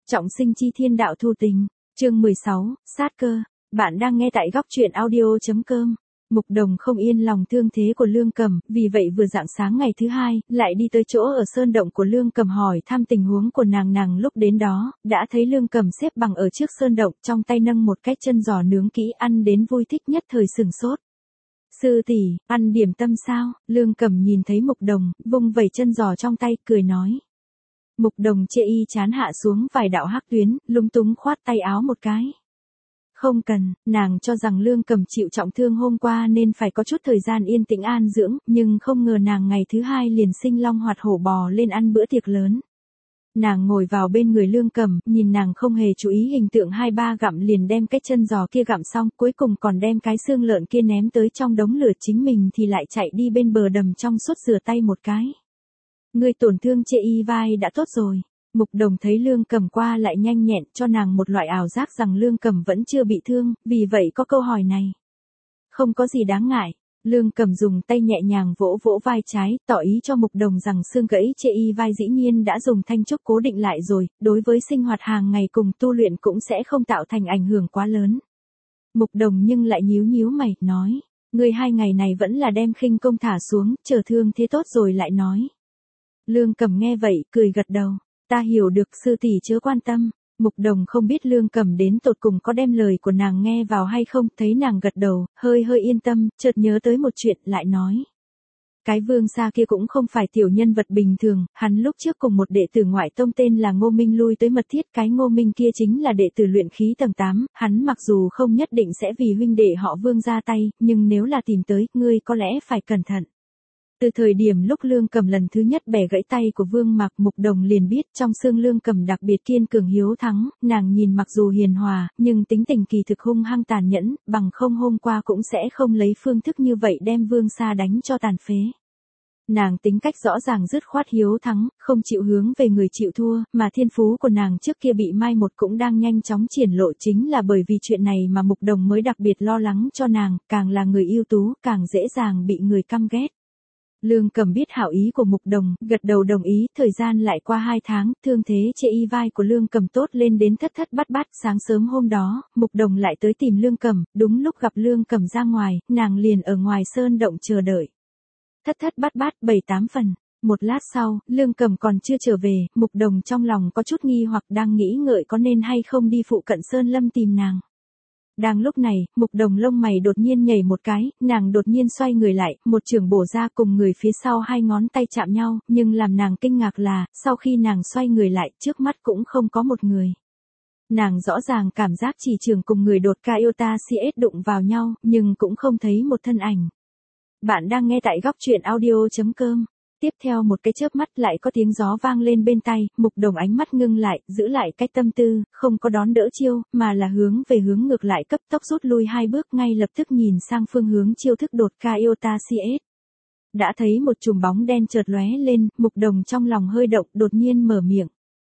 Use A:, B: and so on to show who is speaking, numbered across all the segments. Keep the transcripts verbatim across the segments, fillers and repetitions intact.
A: Trọng sinh chi thiên đạo thu tình, chương mười sáu, sát cơ. Bạn đang nghe tại góc truyện audio.com. Mục Đồng không yên lòng thương thế của Lương Cầm, vì vậy vừa rạng sáng ngày thứ hai, lại đi tới chỗ ở sơn động của Lương Cầm hỏi thăm tình huống của nàng. Nàng lúc đến đó, đã thấy Lương Cầm xếp bằng ở trước sơn động, trong tay nâng một cái chân giò nướng kỹ, ăn đến vui thích nhất thời sừng sốt. Sư tỷ, ăn điểm tâm sao? Lương Cầm nhìn thấy Mục Đồng, vung vẩy chân giò trong tay, cười nói. Mục Đồng chê y chán hạ xuống vài đạo hắc tuyến, lúng túng khoát tay áo một cái. Không cần, nàng cho rằng Lương Cầm chịu trọng thương hôm qua nên phải có chút thời gian yên tĩnh an dưỡng, nhưng không ngờ nàng ngày thứ hai liền sinh long hoạt hổ bò lên ăn bữa tiệc lớn. Nàng ngồi vào bên người Lương Cầm, nhìn nàng không hề chú ý hình tượng hai ba gặm liền đem cái chân giò kia gặm xong, cuối cùng còn đem cái xương lợn kia ném tới trong đống lửa, chính mình thì lại chạy đi bên bờ đầm trong suốt rửa tay một cái. Người tổn thương chê y vai đã tốt rồi. Mục Đồng thấy Lương Cầm qua lại nhanh nhẹn, cho nàng một loại ảo giác rằng Lương Cầm vẫn chưa bị thương, vì vậy có câu hỏi này. Không có gì đáng ngại. Lương Cầm dùng tay nhẹ nhàng vỗ vỗ vai trái, tỏ ý cho Mục Đồng rằng xương gãy chê y vai dĩ nhiên đã dùng thanh trúc cố định lại rồi, đối với sinh hoạt hàng ngày cùng tu luyện cũng sẽ không tạo thành ảnh hưởng quá lớn. Mục Đồng nhưng lại nhíu nhíu mày, nói, người hai ngày này vẫn là đem khinh công thả xuống, chờ thương thế tốt rồi lại nói. Lương Cầm nghe vậy, cười gật đầu. Ta hiểu được, sư tỷ chớ quan tâm. Mục Đồng không biết Lương Cầm đến tột cùng có đem lời của nàng nghe vào hay không, thấy nàng gật đầu, hơi hơi yên tâm, chợt nhớ tới một chuyện, lại nói. Cái Vương Sa kia cũng không phải tiểu nhân vật bình thường, hắn lúc trước cùng một đệ tử ngoại tông tên là Ngô Minh lui tới mật thiết, cái Ngô Minh kia chính là đệ tử luyện khí tầng tám, hắn mặc dù không nhất định sẽ vì huynh đệ họ Vương ra tay, nhưng nếu là tìm tới, ngươi có lẽ phải cẩn thận. Từ thời điểm lúc Lương Cầm lần thứ nhất bẻ gãy tay của Vương Mạc, Mục Đồng liền biết trong xương Lương Cầm đặc biệt kiên cường hiếu thắng, nàng nhìn mặc dù hiền hòa, nhưng tính tình kỳ thực hung hăng tàn nhẫn, bằng không hôm qua cũng sẽ không lấy phương thức như vậy đem Vương Sa đánh cho tàn phế. Nàng tính cách rõ ràng dứt khoát hiếu thắng, không chịu hướng về người chịu thua, mà thiên phú của nàng trước kia bị mai một cũng đang nhanh chóng triển lộ, chính là bởi vì chuyện này mà Mục Đồng mới đặc biệt lo lắng cho nàng, càng là người ưu tú, càng dễ dàng bị người căm ghét. Lương Cầm biết hảo ý của Mục Đồng, gật đầu đồng ý, thời gian lại qua hai tháng, thương thế chê y vai của Lương Cầm tốt lên đến thất thất bát bát. Sáng sớm hôm đó, Mục Đồng lại tới tìm Lương Cầm, đúng lúc gặp Lương Cầm ra ngoài, nàng liền ở ngoài sơn động chờ đợi. Thất thất bát bát, bảy tám phần. Một lát sau, Lương Cầm còn chưa trở về, Mục Đồng trong lòng có chút nghi hoặc đang nghĩ ngợi có nên hay không đi phụ cận sơn lâm tìm nàng. Đang lúc này, Mục Đồng lông mày đột nhiên nhảy một cái, nàng đột nhiên xoay người lại, một chưởng bổ ra cùng người phía sau hai ngón tay chạm nhau, nhưng làm nàng kinh ngạc là, sau khi nàng xoay người lại, trước mắt cũng không có một người. Nàng rõ ràng cảm giác chỉ chưởng cùng người đột ca yêu ta si ết đụng vào nhau, nhưng cũng không thấy một thân ảnh. Bạn đang nghe tại góc truyện audio.com. Tiếp theo một cái chớp mắt lại có tiếng gió vang lên bên tai, Mục Đồng ánh mắt ngưng lại, giữ lại cái tâm tư, không có đón đỡ chiêu, mà là hướng về hướng ngược lại, cấp tốc rút lui hai bước, ngay lập tức nhìn sang phương hướng chiêu thức đột ca yêu ta si ết. Đã thấy một chùm bóng đen chợt lóe lên, Mục Đồng trong lòng hơi động, đột nhiên mở miệng.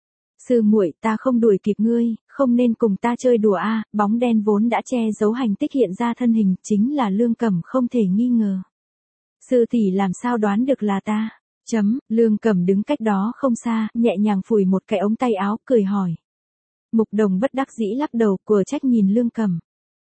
A: Sư muội, ta không đuổi kịp ngươi, không nên cùng ta chơi đùa a. À, bóng đen vốn đã che giấu hành tích hiện ra thân hình, chính là Lương Cầm không thể nghi ngờ. Sư tỷ làm sao đoán được là ta? Chấm, Lương Cầm đứng cách đó không xa, nhẹ nhàng phủi một cái ống tay áo, cười hỏi. Mục Đồng bất đắc dĩ lắc đầu, của trách nhìn Lương Cầm.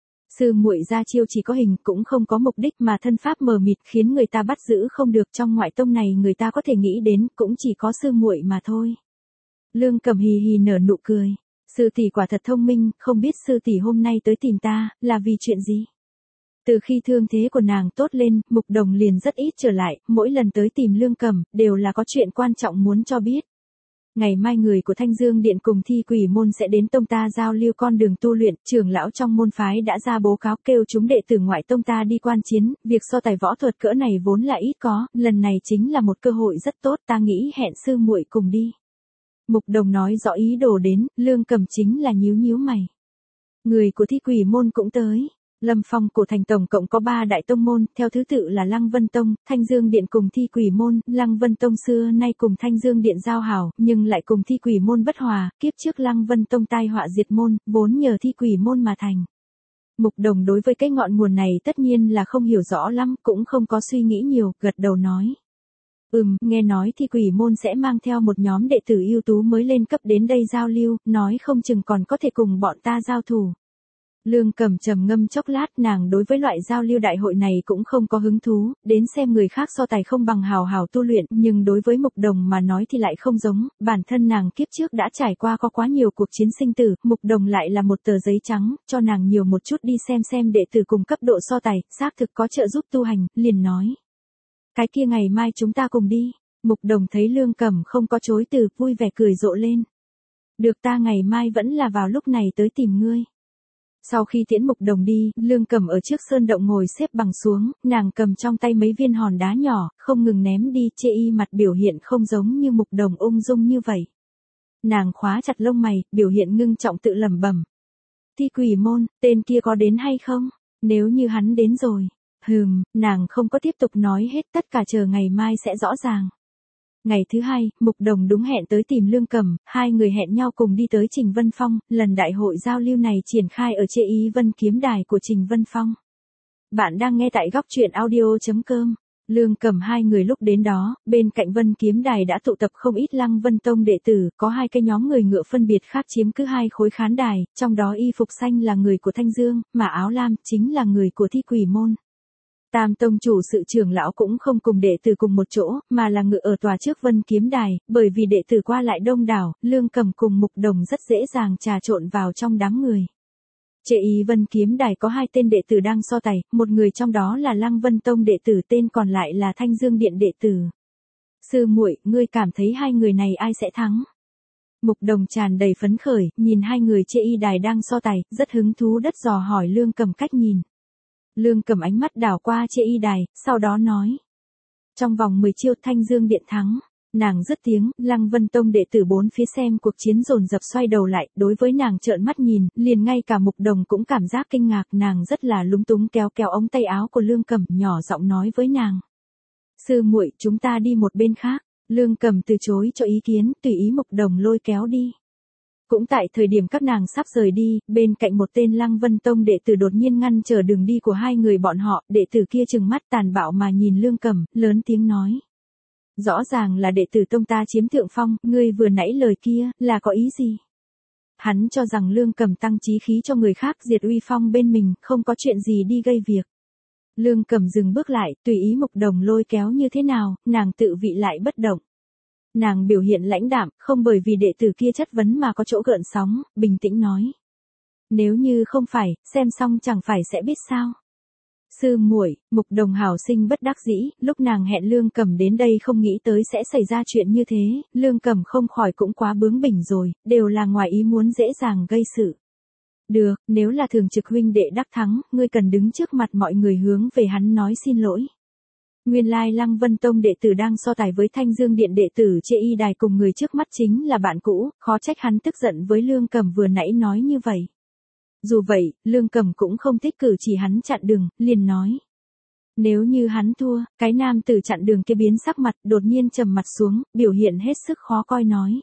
A: Sư muội ra chiêu chỉ có hình, cũng không có mục đích, mà thân pháp mờ mịt khiến người ta bắt giữ không được, trong ngoại tông này người ta có thể nghĩ đến, cũng chỉ có sư muội mà thôi. Lương Cầm hì hì nở nụ cười. Sư tỷ quả thật thông minh, không biết sư tỷ hôm nay tới tìm ta, là vì chuyện gì? Từ khi thương thế của nàng tốt lên, Mục Đồng liền rất ít trở lại, mỗi lần tới tìm Lương Cầm, đều là có chuyện quan trọng muốn cho biết. Ngày mai người của Thanh Dương Điện cùng Thi Quỷ Môn sẽ đến tông ta giao lưu con đường tu luyện, trưởng lão trong môn phái đã ra báo cáo kêu chúng đệ tử ngoại tông ta đi quan chiến, việc so tài võ thuật cỡ này vốn là ít có, lần này chính là một cơ hội rất tốt, ta nghĩ hẹn sư muội cùng đi. Mục Đồng nói rõ ý đồ đến, Lương Cầm chính là nhíu nhíu mày. Người của Thi Quỷ Môn cũng tới. Lâm Phong cổ thành tổng cộng có ba đại tông môn, theo thứ tự là Lăng Vân Tông, Thanh Dương Điện cùng Thi Quỷ Môn. Lăng Vân Tông xưa nay cùng Thanh Dương Điện giao hảo, nhưng lại cùng Thi Quỷ Môn bất hòa, kiếp trước Lăng Vân Tông tai họa diệt môn, vốn nhờ Thi Quỷ Môn mà thành. Mục Đồng đối với cái ngọn nguồn này tất nhiên là không hiểu rõ lắm, cũng không có suy nghĩ nhiều, gật đầu nói. Ừm, nghe nói thì quỷ môn sẽ mang theo một nhóm đệ tử ưu tú mới lên cấp đến đây giao lưu, nói không chừng còn có thể cùng bọn ta giao thủ. Lương Cầm trầm ngâm chốc lát, nàng đối với loại giao lưu đại hội này cũng không có hứng thú, đến xem người khác so tài không bằng hào hào tu luyện, nhưng đối với Mục Đồng mà nói thì lại không giống, bản thân nàng kiếp trước đã trải qua có quá nhiều cuộc chiến sinh tử, Mục Đồng lại là một tờ giấy trắng, cho nàng nhiều một chút đi xem xem đệ tử cùng cấp độ so tài, xác thực có trợ giúp tu hành, liền nói. Cái kia ngày mai chúng ta cùng đi. Mục Đồng thấy Lương Cầm không có chối từ, vui vẻ cười rộ lên. Được, ta ngày mai vẫn là vào lúc này tới tìm ngươi. Sau khi tiễn Mục Đồng đi, Lương Cầm ở trước sơn động ngồi xếp bằng xuống, nàng cầm trong tay mấy viên hòn đá nhỏ, không ngừng ném đi, chê y mặt biểu hiện không giống như Mục Đồng ung dung như vậy. Nàng khóa chặt lông mày, biểu hiện ngưng trọng tự lẩm bẩm. Thi Quỷ Môn, tên kia có đến hay không? Nếu như hắn đến rồi. Hừm, nàng không có tiếp tục nói hết, tất cả chờ ngày mai sẽ rõ ràng. Ngày thứ hai, Mục Đồng đúng hẹn tới tìm Lương Cầm, hai người hẹn nhau cùng đi tới Trình Vân Phong, lần đại hội giao lưu này triển khai ở Chê Y Vân Kiếm Đài của Trình Vân Phong. Bạn đang nghe tại góc truyện audio chấm com. Lương Cầm hai người lúc đến đó, bên cạnh Vân Kiếm Đài đã tụ tập không ít Lăng Vân Tông đệ tử, có hai cái nhóm người ngựa phân biệt khác chiếm cứ hai khối khán đài, trong đó y phục xanh là người của Thanh Dương, mà áo lam chính là người của Thi Quỷ Môn. Tam tông chủ sự trưởng lão cũng không cùng đệ tử cùng một chỗ, mà là ngự ở tòa trước Vân Kiếm Đài, bởi vì đệ tử qua lại đông đảo, Lương Cầm cùng Mục Đồng rất dễ dàng trà trộn vào trong đám người. Chê Y Vân Kiếm Đài có hai tên đệ tử đang so tài, một người trong đó là Lăng Vân Tông đệ tử, tên còn lại là Thanh Dương Điện đệ tử. Sư muội, ngươi cảm thấy hai người này ai sẽ thắng? Mục Đồng tràn đầy phấn khởi, nhìn hai người Chê Y Đài đang so tài, rất hứng thú đất dò hỏi Lương Cầm cách nhìn. Lương Cầm ánh mắt đảo qua Chê Y Đài, sau đó nói. Trong vòng mười chiêu Thanh Dương Điện thắng. Nàng dứt tiếng, Lăng Vân Tông đệ tử bốn phía xem cuộc chiến dồn dập xoay đầu lại, đối với nàng trợn mắt nhìn, liền ngay cả Mục Đồng cũng cảm giác kinh ngạc, nàng rất là lúng túng kéo kéo ống tay áo của Lương Cầm, nhỏ giọng nói với nàng. Sư muội, chúng ta đi một bên khác. Lương Cầm từ chối cho ý kiến, tùy ý Mục Đồng lôi kéo đi. Cũng tại thời điểm các nàng sắp rời đi, bên cạnh một tên Lăng Vân Tông đệ tử đột nhiên ngăn trở đường đi của hai người bọn họ, đệ tử kia trừng mắt tàn bạo mà nhìn Lương Cầm, lớn tiếng nói. Rõ ràng là đệ tử tông ta chiếm thượng phong, ngươi vừa nãy lời kia, là có ý gì? Hắn cho rằng Lương Cầm tăng chí khí cho người khác diệt uy phong bên mình, không có chuyện gì đi gây việc. Lương Cầm dừng bước lại, tùy ý Mục Đồng lôi kéo như thế nào, nàng tự vị lại bất động. Nàng biểu hiện lãnh đạm, không bởi vì đệ tử kia chất vấn mà có chỗ gợn sóng, bình tĩnh nói. Nếu như không phải, xem xong chẳng phải sẽ biết sao. Sư muội, Mục Đồng hảo sinh bất đắc dĩ, lúc nàng hẹn Lương Cầm đến đây không nghĩ tới sẽ xảy ra chuyện như thế, Lương Cầm không khỏi cũng quá bướng bỉnh rồi, đều là ngoài ý muốn dễ dàng gây sự. Được, nếu là thường trực huynh đệ đắc thắng, ngươi cần đứng trước mặt mọi người hướng về hắn nói xin lỗi. Nguyên lai Lăng Vân Tông đệ tử đang so tài với Thanh Dương Điện đệ tử Chê Y Đài cùng người trước mắt chính là bạn cũ, khó trách hắn tức giận với Lương Cầm vừa nãy nói như vậy. Dù vậy, Lương Cầm cũng không thích cử chỉ hắn chặn đường, liền nói. Nếu như hắn thua, cái nam tử chặn đường kia biến sắc mặt, đột nhiên trầm mặt xuống, biểu hiện hết sức khó coi nói.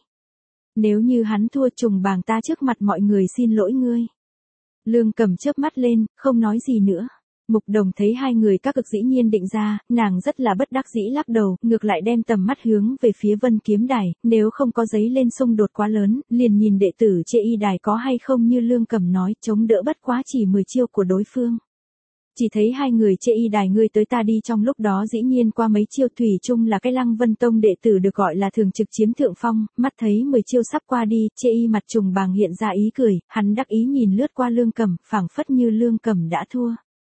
A: Nếu như hắn thua, trùng bàng ta trước mặt mọi người xin lỗi ngươi. Lương Cầm chớp mắt lên, không nói gì nữa. Mục Đồng thấy hai người các cực dĩ nhiên định ra, nàng rất là bất đắc dĩ lắc đầu, ngược lại đem tầm mắt hướng về phía Vân Kiếm Đài, nếu không có giấy lên xung đột quá lớn, liền nhìn đệ tử Chê Y Đài có hay không như Lương Cầm nói, chống đỡ bất quá chỉ mười chiêu của đối phương. Chỉ thấy hai người Chê Y Đài ngươi tới ta đi, trong lúc đó dĩ nhiên qua mấy chiêu thủy chung là cái Lăng Vân Tông đệ tử được gọi là thường trực chiếm thượng phong, mắt thấy mười chiêu sắp qua đi, Chê Y mặt trùng bàng hiện ra ý cười, hắn đắc ý nhìn lướt qua Lương Cầm, phảng phất như Lương Cầm đã thua.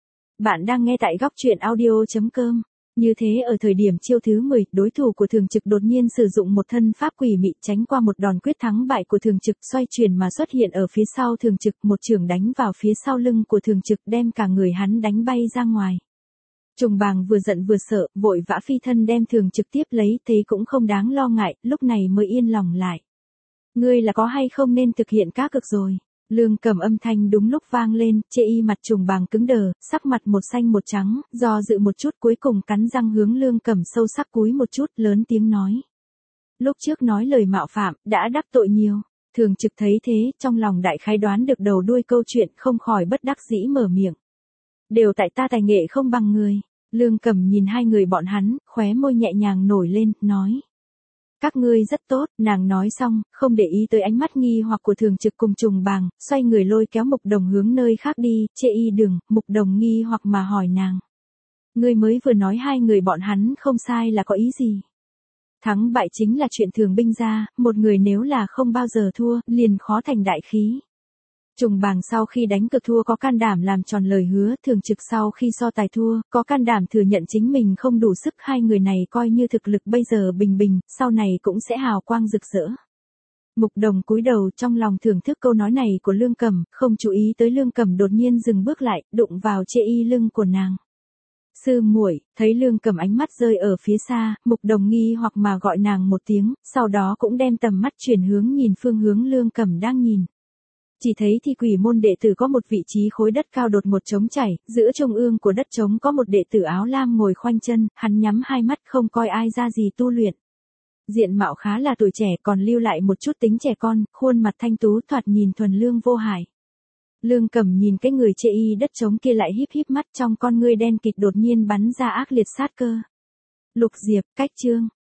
A: Bạn đang nghe tại góc truyện audio chấm com. Như thế ở thời điểm chiêu thứ mười, đối thủ của thường trực đột nhiên sử dụng một thân pháp quỷ mị tránh qua một đòn quyết thắng bại của thường trực, xoay chuyển mà xuất hiện ở phía sau thường trực, một chưởng đánh vào phía sau lưng của thường trực, đem cả người hắn đánh bay ra ngoài. Trùng bàng vừa giận vừa sợ, vội vã phi thân đem thường trực tiếp lấy, thế cũng không đáng lo ngại, lúc này mới yên lòng lại. Ngươi là có hay không nên thực hiện các cực rồi. Lương Cầm âm thanh đúng lúc vang lên, Chê Y mặt trùng bàng cứng đờ, sắc mặt một xanh một trắng, do dự một chút cuối cùng cắn răng hướng Lương Cầm sâu sắc cúi một chút, lớn tiếng nói. Lúc trước nói lời mạo phạm, đã đắc tội nhiều. Thường trực thấy thế, trong lòng đại khái đoán được đầu đuôi câu chuyện, không khỏi bất đắc dĩ mở miệng. Đều tại ta tài nghệ không bằng người. Lương Cẩm nhìn hai người bọn hắn, khóe môi nhẹ nhàng nổi lên, nói. Các ngươi rất tốt, nàng nói xong, không để ý tới ánh mắt nghi hoặc của Thường Trực cùng Trùng Bàng, xoay người lôi kéo Mục Đồng hướng nơi khác đi, chê y đừng, Mục Đồng nghi hoặc mà hỏi nàng. Ngươi mới vừa nói hai người bọn hắn không sai là có ý gì? Thắng bại chính là chuyện thường binh ra, một người nếu là không bao giờ thua, liền khó thành đại khí. Trùng Bàng sau khi đánh cược thua có can đảm làm tròn lời hứa, Thường Trực sau khi so tài thua, có can đảm thừa nhận chính mình không đủ sức, hai người này coi như thực lực bây giờ bình bình, sau này cũng sẽ hào quang rực rỡ. Mục Đồng cúi đầu trong lòng thưởng thức câu nói này của Lương Cẩm, không chú ý tới Lương Cẩm đột nhiên dừng bước lại, đụng vào chê y lưng của nàng. Sư muội, thấy Lương Cẩm ánh mắt rơi ở phía xa, Mục Đồng nghi hoặc mà gọi nàng một tiếng, sau đó cũng đem tầm mắt chuyển hướng nhìn phương hướng Lương Cẩm đang nhìn. Chỉ thấy Thi Quỷ môn đệ tử có một vị trí khối đất cao đột một trống chảy, giữa trung ương của đất trống có một đệ tử áo lam ngồi khoanh chân, hắn nhắm hai mắt không coi ai ra gì tu luyện. Diện mạo khá là tuổi trẻ còn lưu lại một chút tính trẻ con, khuôn mặt thanh tú thoạt nhìn thuần lương vô hại. Lương Cẩm nhìn cái người chê y đất trống kia lại híp híp mắt, trong con ngươi đen kịt đột nhiên bắn ra ác liệt sát cơ. Lục Diệp, cách chương.